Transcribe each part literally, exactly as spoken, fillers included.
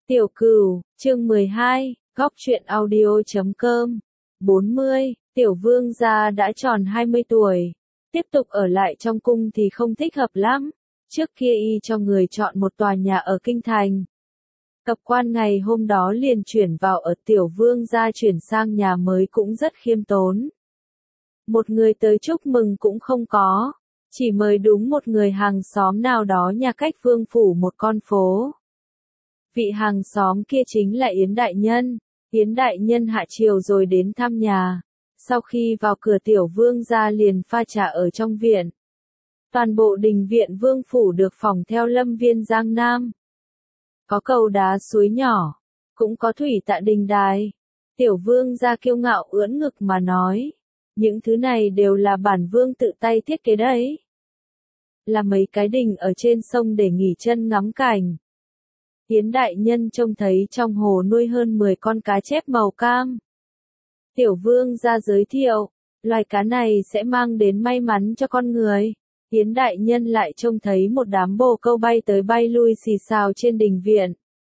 Tiểu Cửu, chương mười hai, góc truyện audio chấm com. bốn mươi, Tiểu Vương gia đã tròn hai mươi tuổi. Tiếp tục ở lại trong cung thì không thích hợp lắm. Trước kia y cho người chọn một tòa nhà ở Kinh Thành. Cập quan ngày hôm đó liền chuyển vào ở Tiểu Vương gia, chuyển sang nhà mới cũng rất khiêm tốn. Một người tới chúc mừng cũng không có. Chỉ mời đúng một người hàng xóm nào đó nhà cách vương phủ một con phố. Vị hàng xóm kia chính là Yến Đại Nhân. Yến Đại Nhân hạ chiều rồi đến thăm nhà. Sau khi vào cửa Tiểu Vương gia liền pha trà ở trong viện. Toàn bộ đình viện vương phủ được phỏng theo lâm viên Giang Nam. Có cầu đá suối nhỏ, cũng có thủy tạ đình đài. Tiểu Vương gia kiêu ngạo ưỡn ngực mà nói. Những thứ này đều là bản vương tự tay thiết kế đấy. Là mấy cái đình ở trên sông để nghỉ chân ngắm cảnh. Yến Đại Nhân trông thấy trong hồ nuôi hơn mười con cá chép màu cam. Tiểu Vương gia giới thiệu, loài cá này sẽ mang đến may mắn cho con người. Yến Đại Nhân lại trông thấy một đám bồ câu bay tới bay lui xì xào trên đình viện.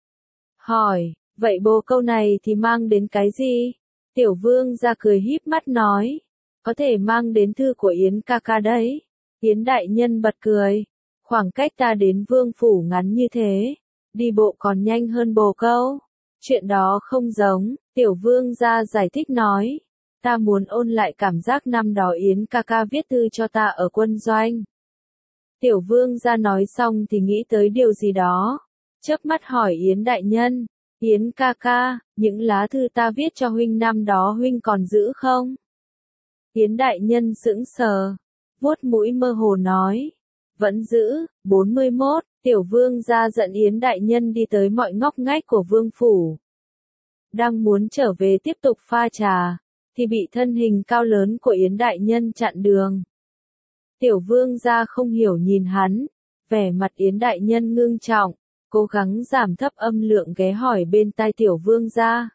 Hỏi, vậy bồ câu này thì mang đến cái gì? Tiểu Vương gia cười híp mắt nói, có thể mang đến thư của Yến ca ca đấy. Yến Đại Nhân bật cười, khoảng cách ta đến vương phủ ngắn như thế, đi bộ còn nhanh hơn bồ câu. Chuyện đó không giống, Tiểu Vương gia giải thích nói, ta muốn ôn lại cảm giác năm đó Yến ca ca viết thư cho ta ở quân doanh. Tiểu Vương gia nói xong thì nghĩ tới điều gì đó, chớp mắt hỏi Yến Đại Nhân, Yến ca ca, những lá thư ta viết cho huynh năm đó huynh còn giữ không? Yến Đại Nhân sững sờ, vuốt mũi mơ hồ nói, vẫn giữ. bốn mươi mốt, Tiểu Vương gia giận Yến Đại Nhân đi tới mọi ngóc ngách của vương phủ. Đang muốn trở về tiếp tục pha trà, thì bị thân hình cao lớn của Yến Đại Nhân chặn đường. Tiểu Vương gia không hiểu nhìn hắn, vẻ mặt Yến Đại Nhân ngưng trọng, cố gắng giảm thấp âm lượng ghé hỏi bên tai Tiểu Vương gia.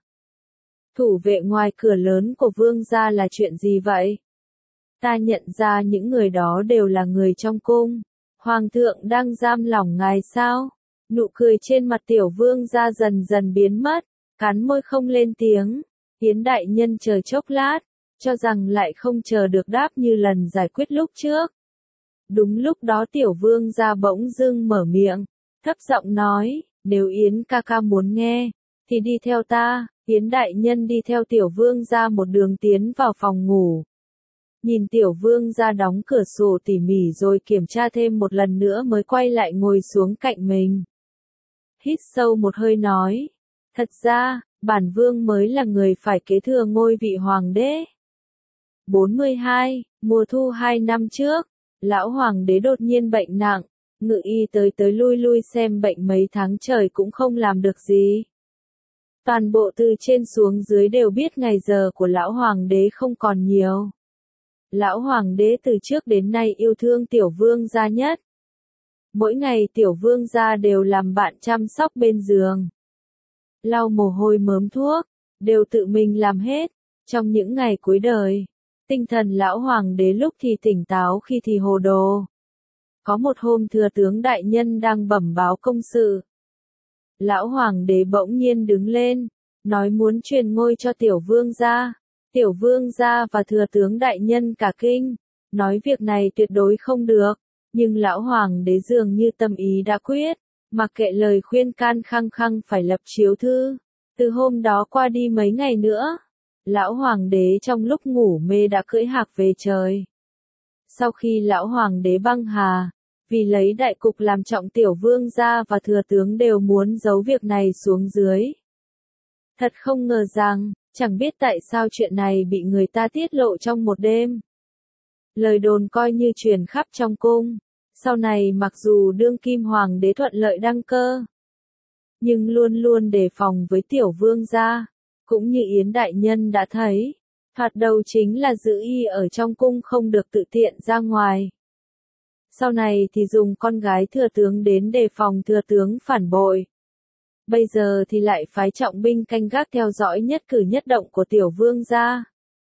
Thủ vệ ngoài cửa lớn của Vương gia là chuyện gì vậy? Ta nhận ra những người đó đều là người trong cung. Hoàng thượng đang giam lỏng ngài sao? Nụ cười trên mặt Tiểu Vương gia dần dần biến mất, cắn môi không lên tiếng. Yến Đại Nhân chờ chốc lát, cho rằng lại không chờ được đáp như lần giải quyết lúc trước. Đúng lúc đó Tiểu Vương gia bỗng dưng mở miệng, thấp giọng nói, nếu Yến ca ca muốn nghe, thì đi theo ta. Yến Đại Nhân đi theo Tiểu Vương gia một đường tiến vào phòng ngủ. Nhìn Tiểu Vương gia đóng cửa sổ tỉ mỉ rồi kiểm tra thêm một lần nữa mới quay lại ngồi xuống cạnh mình. Hít sâu một hơi nói, thật ra, bản vương mới là người phải kế thừa ngôi vị hoàng đế. bốn mươi hai, mùa thu hai năm trước, lão hoàng đế đột nhiên bệnh nặng, ngự y tới tới lui lui xem bệnh mấy tháng trời cũng không làm được gì. Toàn bộ từ trên xuống dưới đều biết ngày giờ của lão hoàng đế không còn nhiều. Lão hoàng đế từ trước đến nay yêu thương Tiểu Vương gia nhất. Mỗi ngày Tiểu Vương gia đều làm bạn chăm sóc bên giường. Lau mồ hôi mớm thuốc, đều tự mình làm hết. Trong những ngày cuối đời, tinh thần lão hoàng đế lúc thì tỉnh táo khi thì hồ đồ. Có một hôm thừa tướng đại nhân đang bẩm báo công sự. Lão hoàng đế bỗng nhiên đứng lên, nói muốn truyền ngôi cho Tiểu Vương gia. Tiểu Vương gia và thừa tướng đại nhân cả kinh, nói việc này tuyệt đối không được, nhưng lão hoàng đế dường như tâm ý đã quyết, mặc kệ lời khuyên can khăng khăng phải lập chiếu thư. Từ hôm đó qua đi mấy ngày nữa, lão hoàng đế trong lúc ngủ mê đã cưỡi hạc về trời. Sau khi lão hoàng đế băng hà, vì lấy đại cục làm trọng, Tiểu Vương gia và thừa tướng đều muốn giấu việc này xuống dưới. Thật không ngờ rằng, chẳng biết tại sao chuyện này bị người ta tiết lộ trong một đêm. Lời đồn coi như truyền khắp trong cung. Sau này mặc dù đương kim hoàng đế thuận lợi đăng cơ, nhưng luôn luôn đề phòng với Tiểu Vương gia. Cũng như Yến Đại Nhân đã thấy, thoạt đầu chính là giữ y ở trong cung không được tự tiện ra ngoài. Sau này thì dùng con gái thừa tướng đến đề phòng thừa tướng phản bội. Bây giờ thì lại phái trọng binh canh gác theo dõi nhất cử nhất động của Tiểu Vương gia.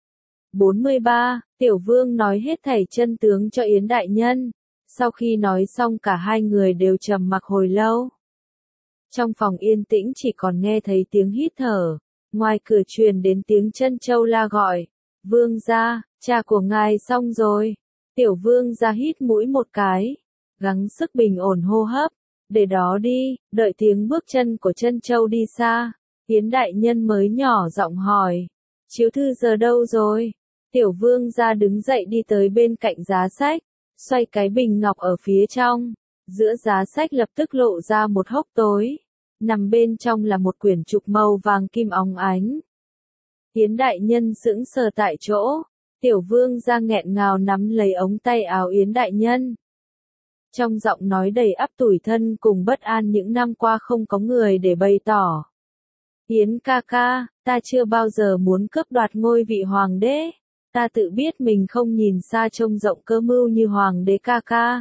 bốn mươi ba, Tiểu Vương nói hết thảy chân tướng cho Yến Đại Nhân. Sau khi nói xong cả hai người đều trầm mặc hồi lâu. Trong phòng yên tĩnh chỉ còn nghe thấy tiếng hít thở, ngoài cửa truyền đến tiếng Trân Châu la gọi, vương gia, cha của ngài xong rồi. Tiểu vương gia hít mũi một cái, gắng sức bình ổn hô hấp, để đó đi, đợi tiếng bước chân của Trân Châu đi xa, Yến đại nhân mới nhỏ giọng hỏi, chiếu thư giờ đâu rồi? Tiểu vương gia đứng dậy đi tới bên cạnh giá sách, xoay cái bình ngọc ở phía trong, giữa giá sách lập tức lộ ra một hốc tối, nằm bên trong là một quyển trục màu vàng kim óng ánh. Yến đại nhân sững sờ tại chỗ, tiểu vương gia nghẹn ngào nắm lấy ống tay áo Yến đại nhân. Trong giọng nói đầy ắp tủi thân cùng bất an những năm qua không có người để bày tỏ. Yến ca ca, ta chưa bao giờ muốn cướp đoạt ngôi vị hoàng đế, ta tự biết mình không nhìn xa trông rộng cơ mưu như hoàng đế ca ca.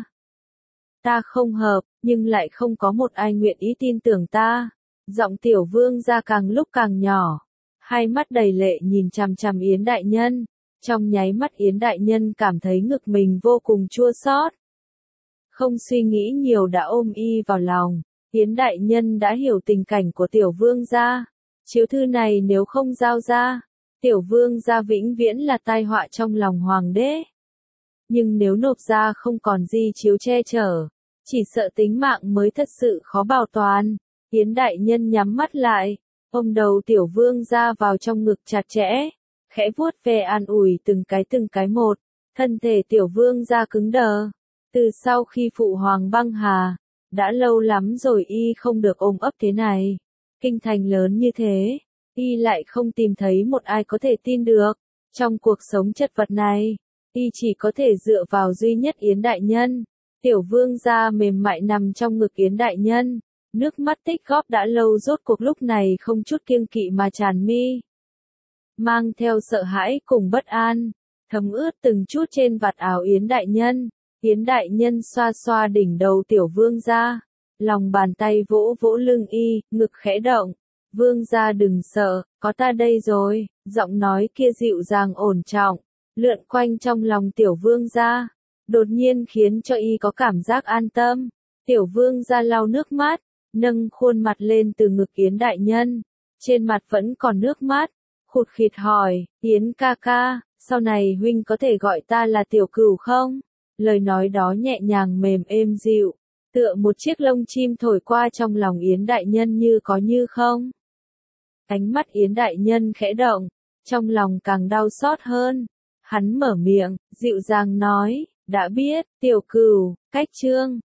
Ta không hợp, nhưng lại không có một ai nguyện ý tin tưởng ta. Giọng tiểu vương gia càng lúc càng nhỏ, hai mắt đầy lệ nhìn chằm chằm Yến đại nhân, trong nháy mắt Yến đại nhân cảm thấy ngực mình vô cùng chua xót. Không suy nghĩ nhiều đã ôm y vào lòng, Yến đại nhân đã hiểu tình cảnh của tiểu vương gia. Chiếu thư này nếu không giao ra, tiểu vương gia vĩnh viễn là tai họa trong lòng hoàng đế. Nhưng nếu nộp ra không còn di chiếu che chở, chỉ sợ tính mạng mới thật sự khó bảo toàn. Yến đại nhân nhắm mắt lại, ôm đầu tiểu vương gia vào trong ngực chặt chẽ, khẽ vuốt ve an ủi từng cái từng cái một, thân thể tiểu vương gia cứng đờ. Từ sau khi phụ hoàng băng hà, đã lâu lắm rồi y không được ôm ấp thế này. Kinh thành lớn như thế, y lại không tìm thấy một ai có thể tin được. Trong cuộc sống chật vật này, y chỉ có thể dựa vào duy nhất Yến đại nhân. Tiểu vương gia mềm mại nằm trong ngực Yến đại nhân, nước mắt tích góp đã lâu rốt cuộc lúc này không chút kiêng kỵ mà tràn mi. Mang theo sợ hãi cùng bất an, thấm ướt từng chút trên vạt áo Yến đại nhân. Yến đại nhân xoa xoa đỉnh đầu tiểu vương gia, lòng bàn tay vỗ vỗ lưng y, ngực khẽ động. Vương gia đừng sợ, có ta đây rồi, giọng nói kia dịu dàng ổn trọng, lượn quanh trong lòng tiểu vương gia, đột nhiên khiến cho y có cảm giác an tâm. Tiểu vương gia lau nước mắt, nâng khuôn mặt lên từ ngực Yến đại nhân, trên mặt vẫn còn nước mắt, khụt khịt hỏi, Yến ca ca, sau này huynh có thể gọi ta là tiểu cửu không? Lời nói đó nhẹ nhàng mềm êm dịu, tựa một chiếc lông chim thổi qua trong lòng Yến đại nhân như có như không. Ánh mắt Yến đại nhân khẽ động, trong lòng càng đau xót hơn. Hắn mở miệng, dịu dàng nói, đã biết, tiểu cửu, cách chương.